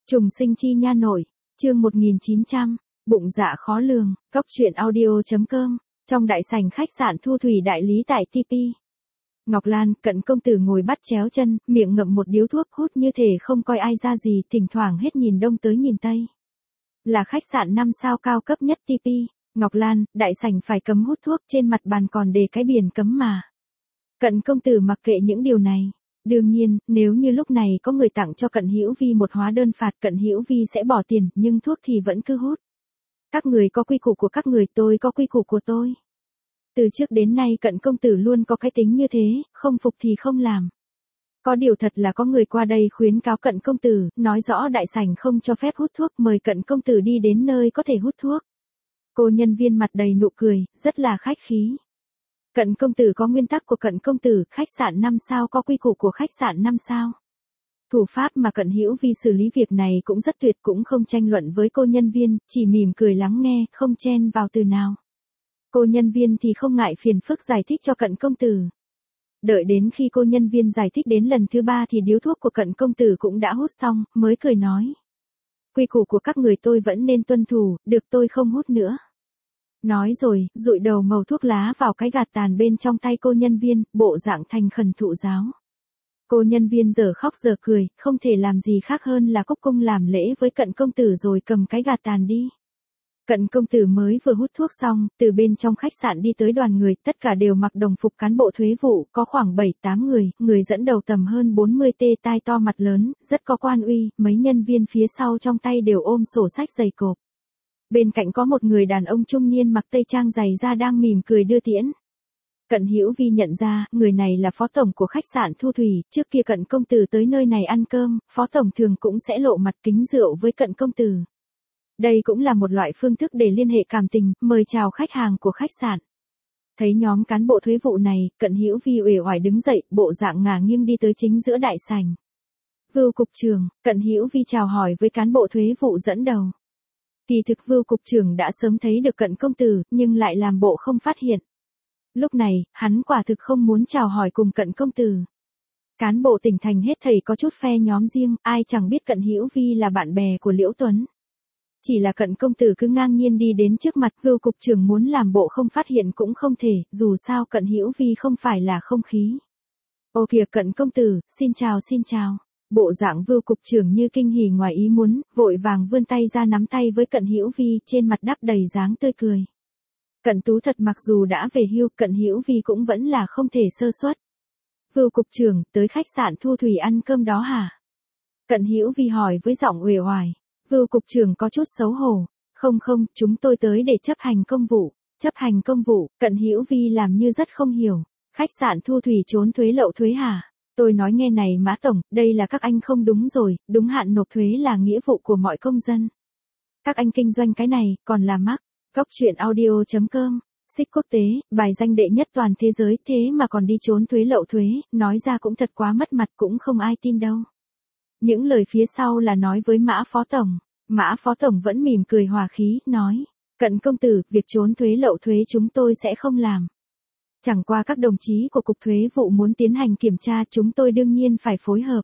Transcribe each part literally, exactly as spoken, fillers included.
Trùng sinh chi nha nội, chương một nghìn chín trăm, bụng dạ khó lường, cóc truyện audio.com, trong đại sảnh khách sạn Thu Thủy đại lý tại tê pê. Ngọc Lan, Cận công tử ngồi bắt chéo chân, miệng ngậm một điếu thuốc hút như thể không coi ai ra gì, thỉnh thoảng hết nhìn đông tới nhìn tây. Là khách sạn năm sao cao cấp nhất tê pê, Ngọc Lan, đại sảnh phải cấm hút thuốc, trên mặt bàn còn để cái biển cấm mà. Cận công tử mặc kệ những điều này. Đương nhiên, nếu như lúc này có người tặng cho Cận Hữu Vi một hóa đơn phạt, Cận Hữu Vi sẽ bỏ tiền, nhưng thuốc thì vẫn cứ hút. Các người có quy củ của các người, tôi có quy củ của tôi. Từ trước đến nay Cận công tử luôn có cái tính như thế, không phục thì không làm. Có điều thật là có người qua đây khuyến cáo Cận công tử, nói rõ đại sảnh không cho phép hút thuốc, mời Cận công tử đi đến nơi có thể hút thuốc. Cô nhân viên mặt đầy nụ cười, rất là khách khí. Cận công tử có nguyên tắc của Cận công tử, khách sạn năm sao có quy củ của khách sạn năm sao. Thủ pháp mà Cận Hữu Vi xử lý việc này cũng rất tuyệt, cũng không tranh luận với cô nhân viên, chỉ mỉm cười lắng nghe, không chen vào từ nào. Cô nhân viên thì không ngại phiền phức giải thích cho Cận công tử. Đợi đến khi cô nhân viên giải thích đến lần thứ ba thì điếu thuốc của Cận công tử cũng đã hút xong, mới cười nói. Quy củ của các người tôi vẫn nên tuân thủ, được tôi không hút nữa. Nói rồi, dụi đầu màu thuốc lá vào cái gạt tàn bên trong tay cô nhân viên, bộ dạng thành khẩn thụ giáo. Cô nhân viên giờ khóc giờ cười, không thể làm gì khác hơn là cúc cung làm lễ với Cận công tử rồi cầm cái gạt tàn đi. Cận công tử mới vừa hút thuốc xong, từ bên trong khách sạn đi tới đoàn người, tất cả đều mặc đồng phục cán bộ thuế vụ, có khoảng bảy tám người, người dẫn đầu tầm hơn bốn mươi tê tai to mặt lớn, rất có quan uy, mấy nhân viên phía sau trong tay đều ôm sổ sách dày cộp. Bên cạnh có một người đàn ông trung niên mặc tây trang dày da đang mỉm cười đưa tiễn. Cận Hữu Vi nhận ra, người này là phó tổng của khách sạn Thu Thủy, trước kia Cận công tử tới nơi này ăn cơm, phó tổng thường cũng sẽ lộ mặt kính rượu với Cận công tử. Đây cũng là một loại phương thức để liên hệ cảm tình, mời chào khách hàng của khách sạn. Thấy nhóm cán bộ thuế vụ này, Cận Hữu Vi uể oải đứng dậy, bộ dạng ngả nghiêng đi tới chính giữa đại sảnh. Vưu cục trưởng, Cận Hữu Vi chào hỏi với cán bộ thuế vụ dẫn đầu. Kỳ thực Vưu cục trưởng đã sớm thấy được Cận công tử, nhưng lại làm bộ không phát hiện. Lúc này, hắn quả thực không muốn chào hỏi cùng Cận công tử. Cán bộ tỉnh thành hết thảy có chút phe nhóm riêng, ai chẳng biết Cận Hữu Vi là bạn bè của Liễu Tuấn. Chỉ là Cận công tử cứ ngang nhiên đi đến trước mặt, Vưu cục trưởng muốn làm bộ không phát hiện cũng không thể, dù sao Cận Hữu Vi không phải là không khí. Ô kìa Cận công tử, xin chào xin chào. Bộ dạng Vưu cục trưởng như kinh hỉ ngoài ý muốn, vội vàng vươn tay ra nắm tay với Cận Hữu Vi, trên mặt đắp đầy dáng tươi cười. Cận tú thật mặc dù đã về hưu, Cận Hữu Vi cũng vẫn là không thể sơ suất. Vưu cục trưởng, tới khách sạn Thu Thủy ăn cơm đó hả? Cận Hữu Vi hỏi với giọng uể oải. Vưu cục trưởng có chút xấu hổ. Không không, chúng tôi tới để chấp hành công vụ. Chấp hành công vụ, Cận Hữu Vi làm như rất không hiểu. Khách sạn Thu Thủy trốn thuế lậu thuế hả? Tôi nói nghe này Mã Tổng, đây là các anh không đúng rồi, đúng hạn nộp thuế là nghĩa vụ của mọi công dân. Các anh kinh doanh cái này, còn là mắc. Cóc truyện audio.com, xích quốc tế, bài danh đệ nhất toàn thế giới, thế mà còn đi trốn thuế lậu thuế, nói ra cũng thật quá mất mặt, cũng không ai tin đâu. Những lời phía sau là nói với Mã Phó Tổng. Mã Phó Tổng vẫn mỉm cười hòa khí, nói, Cận công tử, việc trốn thuế lậu thuế chúng tôi sẽ không làm. Chẳng qua các đồng chí của Cục Thuế vụ muốn tiến hành kiểm tra, chúng tôi đương nhiên phải phối hợp.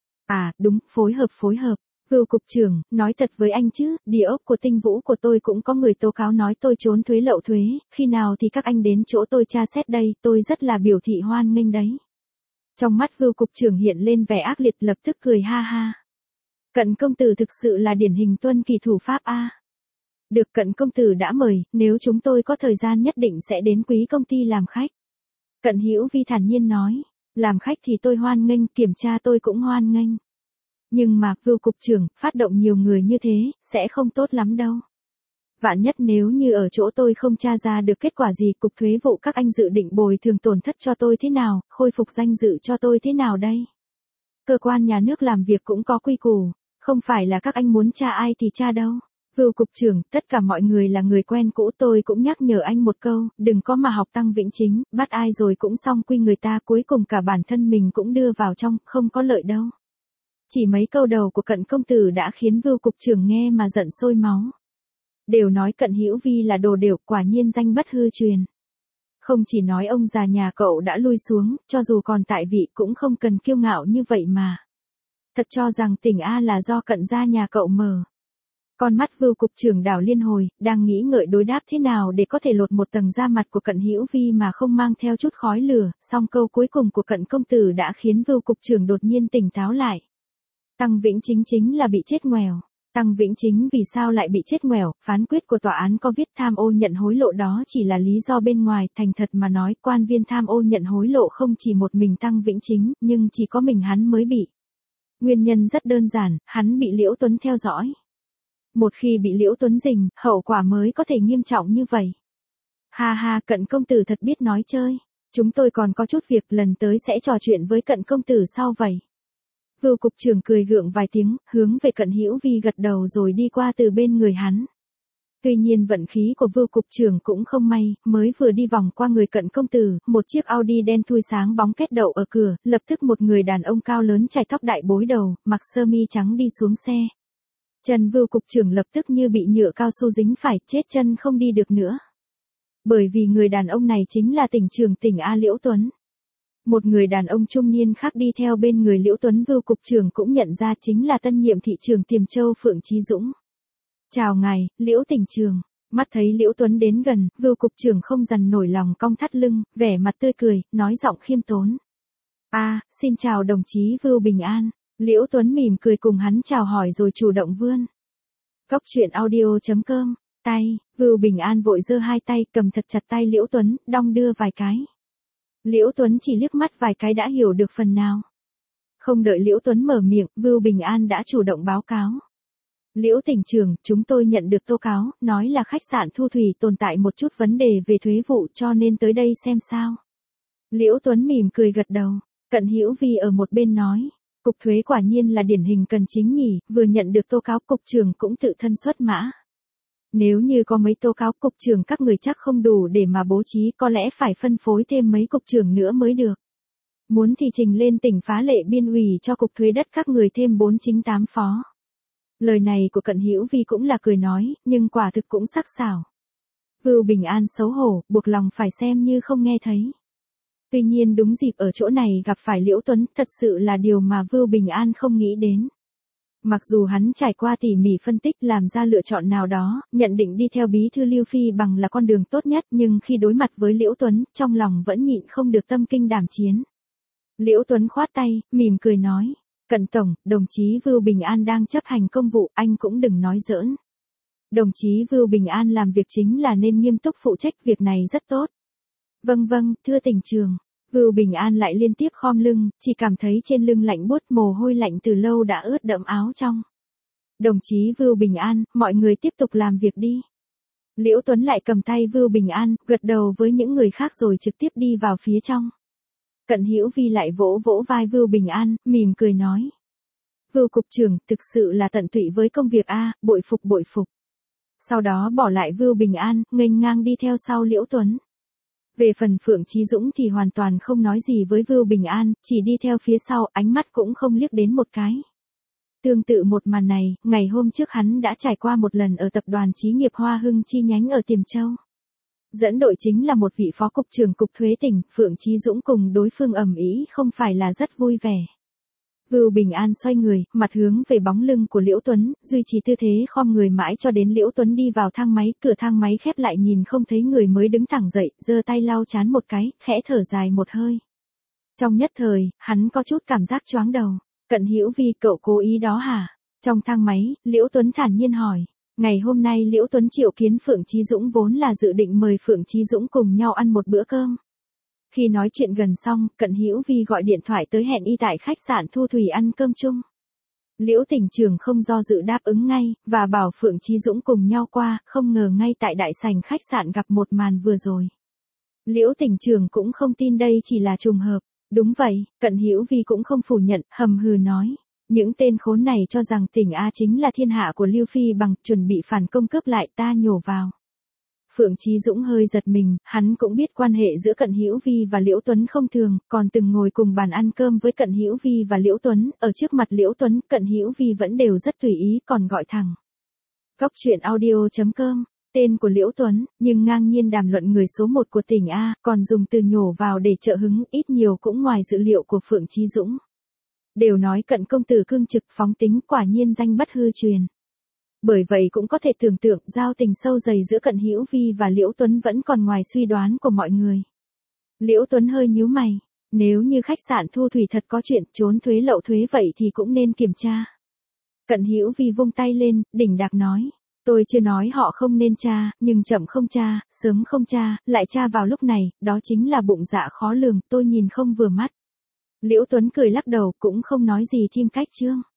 À, đúng, phối hợp phối hợp. Vưu cục trưởng, nói thật với anh chứ, địa ốc của Tinh Vũ của tôi cũng có người tố cáo nói tôi trốn thuế lậu thuế, khi nào thì các anh đến chỗ tôi tra xét đây, tôi rất là biểu thị hoan nghênh đấy. Trong mắt Vưu cục trưởng hiện lên vẻ ác liệt, lập tức cười ha ha. Cận công tử thực sự là điển hình tuân kỳ thủ pháp a. Được, Cận công tử đã mời, nếu chúng tôi có thời gian nhất định sẽ đến quý công ty làm khách. Cận Hữu Vi thản nhiên nói, làm khách thì tôi hoan nghênh, kiểm tra tôi cũng hoan nghênh. Nhưng mà, Vưu cục trưởng, phát động nhiều người như thế, sẽ không tốt lắm đâu. Vạn nhất nếu như ở chỗ tôi không tra ra được kết quả gì, Cục Thuế vụ các anh dự định bồi thường tổn thất cho tôi thế nào, khôi phục danh dự cho tôi thế nào đây? Cơ quan nhà nước làm việc cũng có quy củ, không phải là các anh muốn tra ai thì tra đâu. Vưu cục trưởng, tất cả mọi người là người quen cũ, tôi cũng nhắc nhở anh một câu, đừng có mà học Tăng Vĩnh Chính, bắt ai rồi cũng xong quy người ta, cuối cùng cả bản thân mình cũng đưa vào trong, không có lợi đâu. Chỉ mấy câu đầu của Cận công tử đã khiến Vưu cục trưởng nghe mà giận sôi máu. Đều nói Cận Hữu Vi là đồ đều, quả nhiên danh bất hư truyền. Không chỉ nói ông già nhà cậu đã lui xuống, cho dù còn tại vị cũng không cần kiêu ngạo như vậy mà. Thật cho rằng tỉnh A là do Cận gia nhà cậu mở. Con mắt Vưu cục trưởng đảo liên hồi, đang nghĩ ngợi đối đáp thế nào để có thể lột một tầng da mặt của Cận Hữu Vi mà không mang theo chút khói lửa, song câu cuối cùng của Cận công tử đã khiến Vưu cục trưởng đột nhiên tỉnh táo lại. Tăng Vĩnh Chính chính là bị chết ngoèo. Tăng Vĩnh Chính vì sao lại bị chết ngoẻo, phán quyết của tòa án có viết tham ô nhận hối lộ đó chỉ là lý do bên ngoài, thành thật mà nói, quan viên tham ô nhận hối lộ không chỉ một mình Tăng Vĩnh Chính, nhưng chỉ có mình hắn mới bị. Nguyên nhân rất đơn giản, hắn bị Liễu Tuấn theo dõi. Một khi bị Liễu Tuấn rình, hậu quả mới có thể nghiêm trọng như vậy. Ha ha, Cận công tử thật biết nói chơi. Chúng tôi còn có chút việc, lần tới sẽ trò chuyện với Cận công tử sau vậy. Vưu cục trưởng cười gượng vài tiếng, hướng về Cận Hữu Vi gật đầu rồi đi qua từ bên người hắn. Tuy nhiên vận khí của Vưu cục trưởng cũng không may, mới vừa đi vòng qua người Cận công tử, một chiếc Audi đen thui sáng bóng kết đậu ở cửa, lập tức một người đàn ông cao lớn chải tóc đại bối đầu, mặc sơ mi trắng đi xuống xe. Chân Vưu cục trưởng lập tức như bị nhựa cao su dính phải, chết chân không đi được nữa. Bởi vì người đàn ông này chính là tỉnh trưởng tỉnh A Liễu Tuấn. Một người đàn ông trung niên khác đi theo bên người Liễu Tuấn, Vưu cục trưởng cũng nhận ra chính là tân nhiệm thị trưởng Tiềm Châu Phượng Chí Dũng. Chào ngài, Liễu tỉnh trưởng. Mắt thấy Liễu Tuấn đến gần, Vưu cục trưởng không dằn nổi lòng cong thắt lưng, vẻ mặt tươi cười, nói giọng khiêm tốn. A, à, xin chào đồng chí Vưu Bình An. Liễu Tuấn mỉm cười cùng hắn chào hỏi rồi chủ động vươn. Cốc truyện audio chấm com, tay, Vưu Bình An vội giơ hai tay cầm thật chặt tay Liễu Tuấn, đong đưa vài cái. Liễu Tuấn chỉ liếc mắt vài cái đã hiểu được phần nào. Không đợi Liễu Tuấn mở miệng, Vưu Bình An đã chủ động báo cáo. Liễu tỉnh trưởng, chúng tôi nhận được tố cáo, nói là khách sạn Thu Thủy tồn tại một chút vấn đề về thuế vụ cho nên tới đây xem sao. Liễu Tuấn mỉm cười gật đầu, Cận Hữu Vi ở một bên nói. Cục thuế quả nhiên là điển hình cần chính nhỉ, vừa nhận được tố cáo cục trưởng cũng tự thân xuất mã. Nếu như có mấy tố cáo cục trưởng các người chắc không đủ để mà bố trí, có lẽ phải phân phối thêm mấy cục trưởng nữa mới được. Muốn thì trình lên tỉnh phá lệ biên ủy cho cục thuế đất các người thêm bốn chính tám phó. Lời này của Cận Hữu Vi cũng là cười nói, nhưng quả thực cũng sắc sảo. Vưu Bình An xấu hổ, buộc lòng phải xem như không nghe thấy. Tuy nhiên đúng dịp ở chỗ này gặp phải Liễu Tuấn, thật sự là điều mà Vưu Bình An không nghĩ đến. Mặc dù hắn trải qua tỉ mỉ phân tích làm ra lựa chọn nào đó, nhận định đi theo bí thư Lưu Phi bằng là con đường tốt nhất, nhưng khi đối mặt với Liễu Tuấn, trong lòng vẫn nhịn không được tâm kinh đảm chiến. Liễu Tuấn khoát tay, mỉm cười nói, Cận tổng, đồng chí Vưu Bình An đang chấp hành công vụ, anh cũng đừng nói giỡn. Đồng chí Vưu Bình An làm việc chính là nên nghiêm túc phụ trách, việc này rất tốt. Vâng vâng, thưa tỉnh trưởng. Vưu Bình An lại liên tiếp khom lưng, chỉ cảm thấy trên lưng lạnh buốt, mồ hôi lạnh từ lâu đã ướt đẫm áo trong. Đồng chí Vưu Bình An, mọi người tiếp tục làm việc đi. Liễu Tuấn lại cầm tay Vưu Bình An, gật đầu với những người khác rồi trực tiếp đi vào phía trong. Cận Hữu Vi lại vỗ vỗ vai Vưu Bình An, mỉm cười nói. Vưu cục trưởng, thực sự là tận tụy với công việc a, bội phục bội phục. Sau đó bỏ lại Vưu Bình An, nghênh ngang đi theo sau Liễu Tuấn. Về phần Phượng Chí Dũng thì hoàn toàn không nói gì với Vưu Bình An, chỉ đi theo phía sau, ánh mắt cũng không liếc đến một cái. Tương tự một màn này, ngày hôm trước hắn đã trải qua một lần ở tập đoàn Chí nghiệp Hoa Hưng chi nhánh ở Tiềm Châu. Dẫn đội chính là một vị phó cục trưởng cục thuế tỉnh, Phượng Chí Dũng cùng đối phương ầm ĩ không phải là rất vui vẻ. Vưu Bình An xoay người, mặt hướng về bóng lưng của Liễu Tuấn, duy trì tư thế khom người mãi cho đến Liễu Tuấn đi vào thang máy, cửa thang máy khép lại nhìn không thấy người mới đứng thẳng dậy, giơ tay lau chán một cái, khẽ thở dài một hơi. Trong nhất thời, hắn có chút cảm giác choáng đầu. Cận Hữu Vi, cậu cố ý đó hả? Trong thang máy, Liễu Tuấn thản nhiên hỏi. Ngày hôm nay Liễu Tuấn triệu kiến Phượng Chí Dũng vốn là dự định mời Phượng Chí Dũng cùng nhau ăn một bữa cơm. Khi nói chuyện gần xong, Cận Hữu Vi gọi điện thoại tới hẹn y tại khách sạn Thu Thủy ăn cơm chung. Liễu tỉnh trưởng không do dự đáp ứng ngay, và bảo Phượng Chí Dũng cùng nhau qua, không ngờ ngay tại đại sảnh khách sạn gặp một màn vừa rồi. Liễu tỉnh trưởng cũng không tin đây chỉ là trùng hợp. Đúng vậy, Cận Hữu Vi cũng không phủ nhận, hầm hừ nói. Những tên khốn này cho rằng tỉnh A chính là thiên hạ của Lưu Phi bằng, chuẩn bị phản công cướp lại, ta nhổ vào. Phượng Chí Dũng hơi giật mình, hắn cũng biết quan hệ giữa Cận Hữu Vi và Liễu Tuấn không thường, còn từng ngồi cùng bàn ăn cơm với Cận Hữu Vi và Liễu Tuấn, ở trước mặt Liễu Tuấn, Cận Hữu Vi vẫn đều rất tùy ý, còn gọi thẳng. Cốc truyện audio chấm com, tên của Liễu Tuấn, nhưng ngang nhiên đàm luận người số một của tỉnh A, còn dùng từ nhổ vào để trợ hứng, ít nhiều cũng ngoài dự liệu của Phượng Chí Dũng. Đều nói Cận công tử cương trực phóng tính, quả nhiên danh bất hư truyền. Bởi vậy cũng có thể tưởng tượng giao tình sâu dày giữa Cận Hữu Vi và Liễu Tuấn vẫn còn ngoài suy đoán của mọi người. Liễu Tuấn hơi nhíu mày, nếu như khách sạn Thu Thủy thật có chuyện trốn thuế lậu thuế vậy thì cũng nên kiểm tra. Cận Hữu Vi vung tay lên, đỉnh đạc nói, tôi chưa nói họ không nên tra, nhưng chậm không tra, sớm không tra, lại tra vào lúc này, đó chính là bụng dạ khó lường, tôi nhìn không vừa mắt. Liễu Tuấn cười lắc đầu, cũng không nói gì thêm cách chương.